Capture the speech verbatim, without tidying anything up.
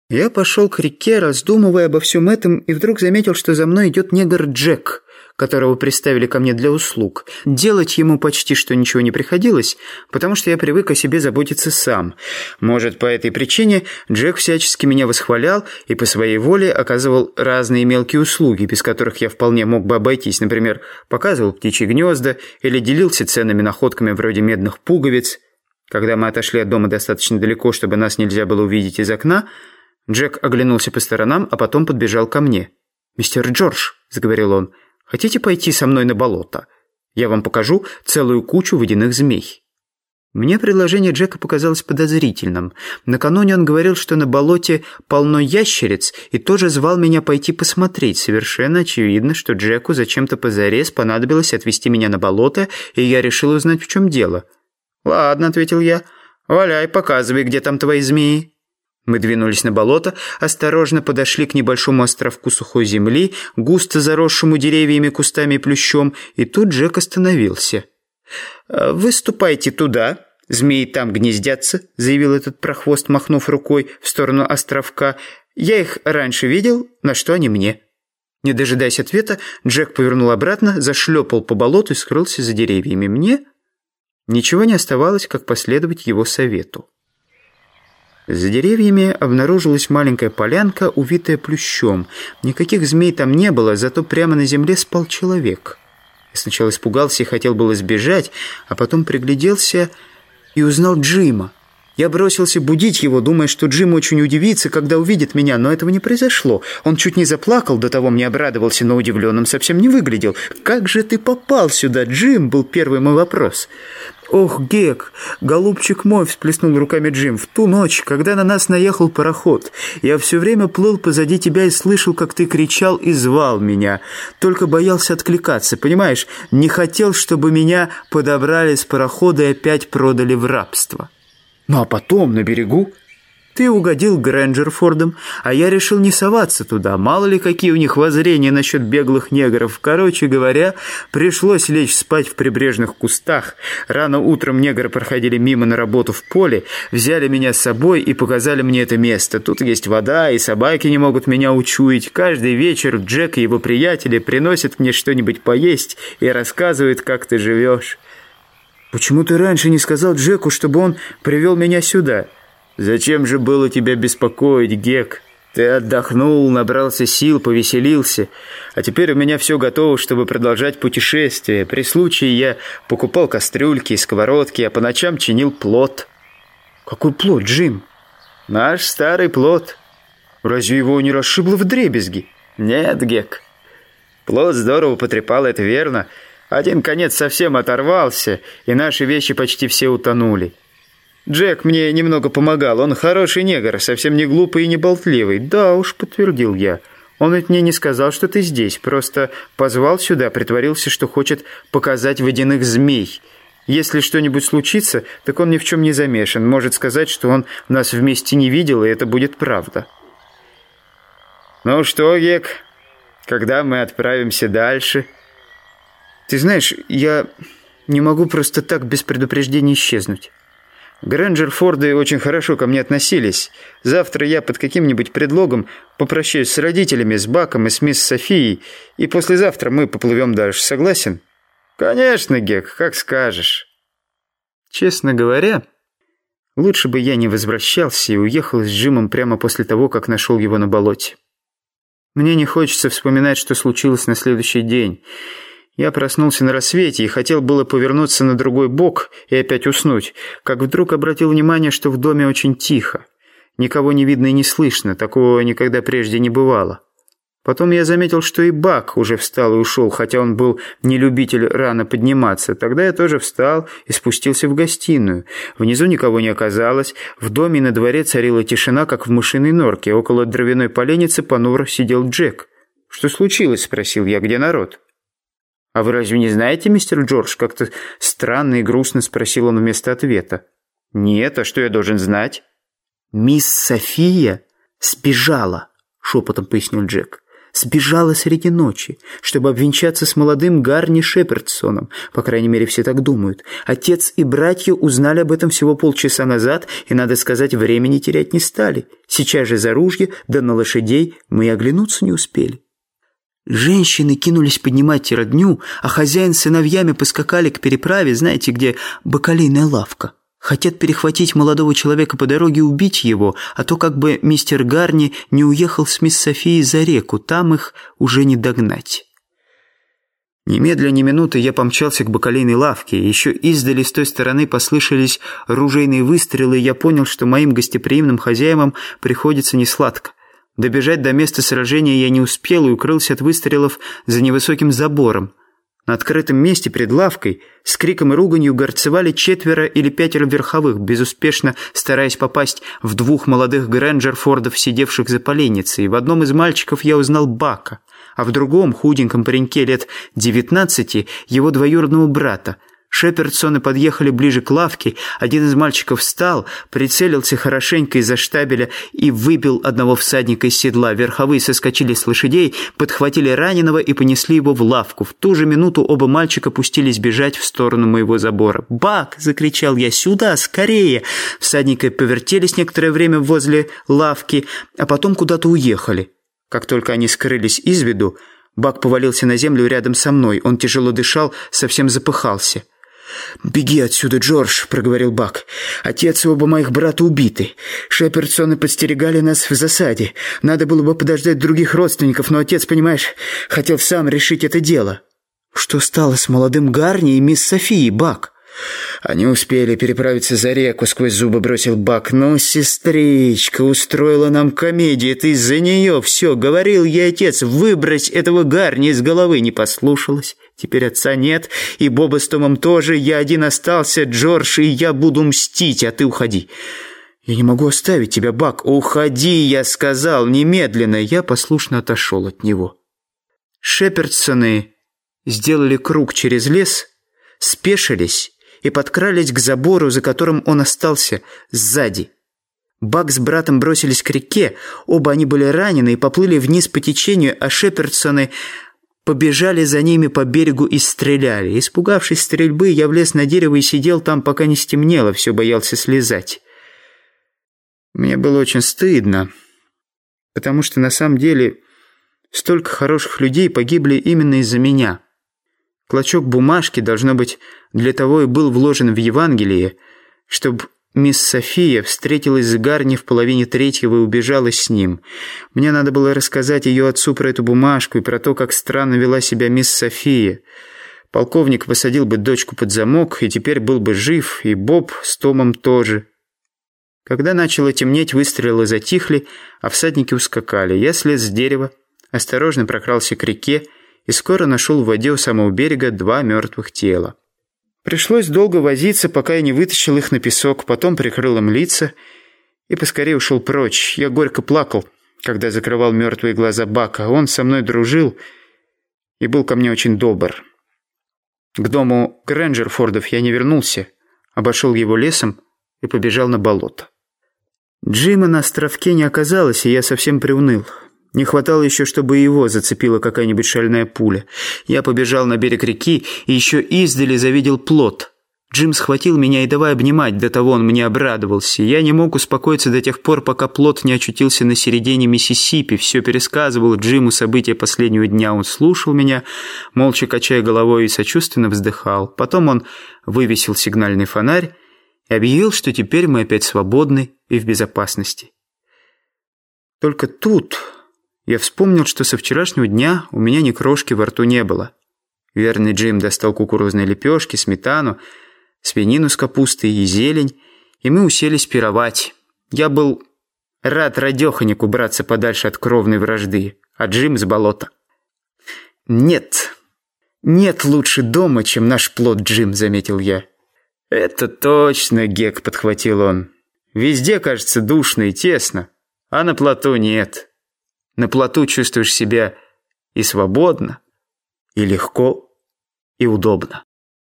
Я пошел к реке, раздумывая обо всем этом, и вдруг заметил, что за мной идет негр Джек, которого приставили ко мне для услуг. Делать ему почти что ничего не приходилось, потому что я привык о себе заботиться сам. Может, по этой причине Джек всячески меня восхвалял и по своей воле оказывал разные мелкие услуги, без которых я вполне мог бы обойтись. Например, показывал птичьи гнезда или делился ценными находками вроде медных пуговиц. Когда мы отошли от дома достаточно далеко, чтобы нас нельзя было увидеть из окна, Джек оглянулся по сторонам, а потом подбежал ко мне. «Мистер Джордж», — заговорил он, — «хотите пойти со мной на болото? Я вам покажу целую кучу водяных змей». Мне предложение Джека показалось подозрительным. Накануне он говорил, что на болоте полно ящериц, и тоже звал меня пойти посмотреть. Совершенно очевидно, что Джеку зачем-то позарез понадобилось отвезти меня на болото, и я решил узнать, в чем дело. «Ладно», — ответил я, — «валяй, показывай, где там твои змеи». Мы двинулись на болото, осторожно подошли к небольшому островку сухой земли, густо заросшему деревьями, кустами и плющом, и тут Джек остановился. «Вы ступайте туда, змеи там гнездятся», — заявил этот прохвост, махнув рукой в сторону островка. «Я их раньше видел, на что они мне». Не дожидаясь ответа, Джек повернул обратно, зашлепал по болоту и скрылся за деревьями. Мне ничего не оставалось, как последовать его совету. За деревьями обнаружилась маленькая полянка, увитая плющом. Никаких змей там не было, зато прямо на земле спал человек. Я сначала испугался и хотел было сбежать, а потом пригляделся и узнал Джима. Я бросился будить его, думая, что Джим очень удивится, когда увидит меня, но этого не произошло. Он чуть не заплакал, до того мне обрадовался, но удивленным совсем не выглядел. «Как же ты попал сюда, Джим?» — был первый мой вопрос. «Ох, Гек, голубчик мой!» — всплеснул руками Джим. «В ту ночь, когда на нас наехал пароход, я все время плыл позади тебя и слышал, как ты кричал и звал меня. Только боялся откликаться, понимаешь? Не хотел, чтобы меня подобрали с парохода и опять продали в рабство. Ну а потом на берегу ты угодил Грэнджерфордом, а я решил не соваться туда. Мало ли какие у них воззрения насчет беглых негров. Короче говоря, пришлось лечь спать в прибрежных кустах. Рано утром негры проходили мимо на работу в поле, взяли меня с собой и показали мне это место. Тут есть вода, и собаки не могут меня учуять. Каждый вечер Джек и его приятели приносят мне что-нибудь поесть и рассказывают, как ты живешь». «Почему ты раньше не сказал Джеку, чтобы он привел меня сюда?» «Зачем же было тебя беспокоить, Гек? Ты отдохнул, набрался сил, повеселился. А теперь у меня все готово, чтобы продолжать путешествие. При случае я покупал кастрюльки и сковородки, а по ночам чинил плот». «Какой плот, Джим?» «Наш старый плот». «Разве его не расшибло вдребезги?» «Нет, Гек. Плот здорово потрепал, это верно. Один конец совсем оторвался, и наши вещи почти все утонули. Джек мне немного помогал, он хороший негр, совсем не глупый и не болтливый». «Да уж», — подтвердил я. «Он ведь мне не сказал, что ты здесь, просто позвал сюда, притворился, что хочет показать водяных змей. Если что-нибудь случится, так он ни в чем не замешан, может сказать, что он нас вместе не видел, и это будет правда». «Ну что, Гек, когда мы отправимся дальше?» «Ты знаешь, я не могу просто так без предупреждения исчезнуть. Грэнджерфорды очень хорошо ко мне относились. Завтра я под каким-нибудь предлогом попрощаюсь с родителями, с Баком и с мисс Софией, и послезавтра мы поплывем дальше. Согласен?» «Конечно, Гек, как скажешь». Честно говоря, лучше бы я не возвращался и уехал с Джимом прямо после того, как нашел его на болоте. Мне не хочется вспоминать, что случилось на следующий день. Я проснулся на рассвете и хотел было повернуться на другой бок и опять уснуть, как вдруг обратил внимание, что в доме очень тихо. Никого не видно и не слышно, такого никогда прежде не бывало. Потом я заметил, что и Бак уже встал и ушел, хотя он был не любитель рано подниматься. Тогда я тоже встал и спустился в гостиную. Внизу никого не оказалось, в доме и на дворе царила тишина, как в мышиной норке. Около дровяной поленницы понуро сидел Джек. «Что случилось?» — спросил я. «Где народ?» «А вы разве не знаете, мистер Джордж?» — как-то странно и грустно спросил он вместо ответа. «Нет, а что я должен знать?» «Мисс София сбежала», — шепотом пояснил Джек. сбежала среди ночи, чтобы обвенчаться с молодым Гарни Шепердсоном. По крайней мере, все так думают. Отец и братья узнали об этом всего полчаса назад, и, надо сказать, времени терять не стали. Сейчас же за ружье, да на лошадей мы и оглянуться не успели. Женщины кинулись поднимать родню, а хозяин с сыновьями поскакали к переправе, знаете, где бакалейная лавка. Хотят перехватить молодого человека по дороге и убить его, а то как бы мистер Гарни не уехал с мисс Софией за реку, там их уже не догнать. Немедля ни минуты я помчался к бакалейной лавке. Еще издали с той стороны послышались ружейные выстрелы, и я понял, что моим гостеприимным хозяевам приходится несладко. Добежать до места сражения я не успел и укрылся от выстрелов за невысоким забором. На открытом месте перед лавкой с криком и руганью горцевали четверо или пятеро верховых, безуспешно стараясь попасть в двух молодых Грэнджерфордов, сидевших за поленницей. В одном из мальчиков я узнал Бака, а в другом, худеньком пареньке лет девятнадцати, его двоюродного брата. Шепердсоны подъехали ближе к лавке, один из мальчиков встал, прицелился хорошенько из-за штабеля и выбил одного всадника из седла. Верховые соскочили с лошадей, подхватили раненого и понесли его в лавку. В ту же минуту оба мальчика пустились бежать в сторону моего забора. «Бак!» — закричал я. «Сюда! Скорее!» Всадники повертелись некоторое время возле лавки, а потом куда-то уехали. Как только они скрылись из виду, Бак повалился на землю рядом со мной. Он тяжело дышал, совсем запыхался. «Беги отсюда, Джордж», — проговорил Бак. «Отец и оба моих брата убиты. Шепердсоны подстерегали нас в засаде. Надо было бы подождать других родственников, но отец, понимаешь, хотел сам решить это дело». «Что стало с молодым Гарни и мисс Софией, Бак?» «Они успели переправиться за реку», — сквозь зубы бросил Бак. «Но сестричка устроила нам комедию. Это из-за нее все. Говорил ей отец, выбрось этого Гарни из головы. Не послушалась. Теперь отца нет, и Боба с Томом тоже. Я один остался, Джордж, и я буду мстить, а ты уходи». «Я не могу оставить тебя, Бак». «Уходи, я сказал, немедленно». Я послушно отошел от него. Шепердсоны сделали круг через лес, спешились и подкрались к забору, за которым он остался, сзади. Бак с братом бросились к реке, оба они были ранены и поплыли вниз по течению, а Шепердсоны побежали за ними по берегу и стреляли. Испугавшись стрельбы, я влез на дерево и сидел там, пока не стемнело, все боялся слезать. Мне было очень стыдно, потому что на самом деле столько хороших людей погибли именно из-за меня. Клочок бумажки, должно быть, для того и был вложен в Евангелие, чтобы мисс София встретилась с Гарни в половине третьего и убежала с ним. Мне надо было рассказать ее отцу про эту бумажку и про то, как странно вела себя мисс София. Полковник посадил бы дочку под замок, и теперь был бы жив, и Боб с Томом тоже. Когда начало темнеть, выстрелы затихли, а всадники ускакали. Я слез с дерева, осторожно прокрался к реке, и скоро нашел в воде у самого берега два мертвых тела. Пришлось долго возиться, пока я не вытащил их на песок, потом прикрыл им лица и поскорее ушел прочь. Я горько плакал, когда закрывал мертвые глаза Бака. Он со мной дружил и был ко мне очень добр. К дому Грэнджерфордов я не вернулся, обошел его лесом и побежал на болото. Джима на островке не оказалось, и я совсем приуныл. Не хватало еще, чтобы его зацепила какая-нибудь шальная пуля. Я побежал на берег реки и еще издали завидел плот. Джим схватил меня и давай обнимать, до того он мне обрадовался. Я не мог успокоиться до тех пор, пока плот не очутился на середине Миссисипи. Все пересказывал Джиму события последнего дня. Он слушал меня, молча качая головой, и сочувственно вздыхал. Потом он вывесил сигнальный фонарь и объявил, что теперь мы опять свободны и в безопасности. Только тут я вспомнил, что со вчерашнего дня у меня ни крошки во рту не было. Верный Джим достал кукурузные лепешки, сметану, свинину с капустой и зелень, и мы уселись пировать. Я был рад радеханик убраться подальше от кровной вражды, а Джим с болота. «Нет, нет лучше дома, чем наш плод, Джим», — заметил я. «Это точно, Гек», — подхватил он. «Везде, кажется, душно и тесно, а на плоту нет. На плоту чувствуешь себя и свободно, и легко, и удобно».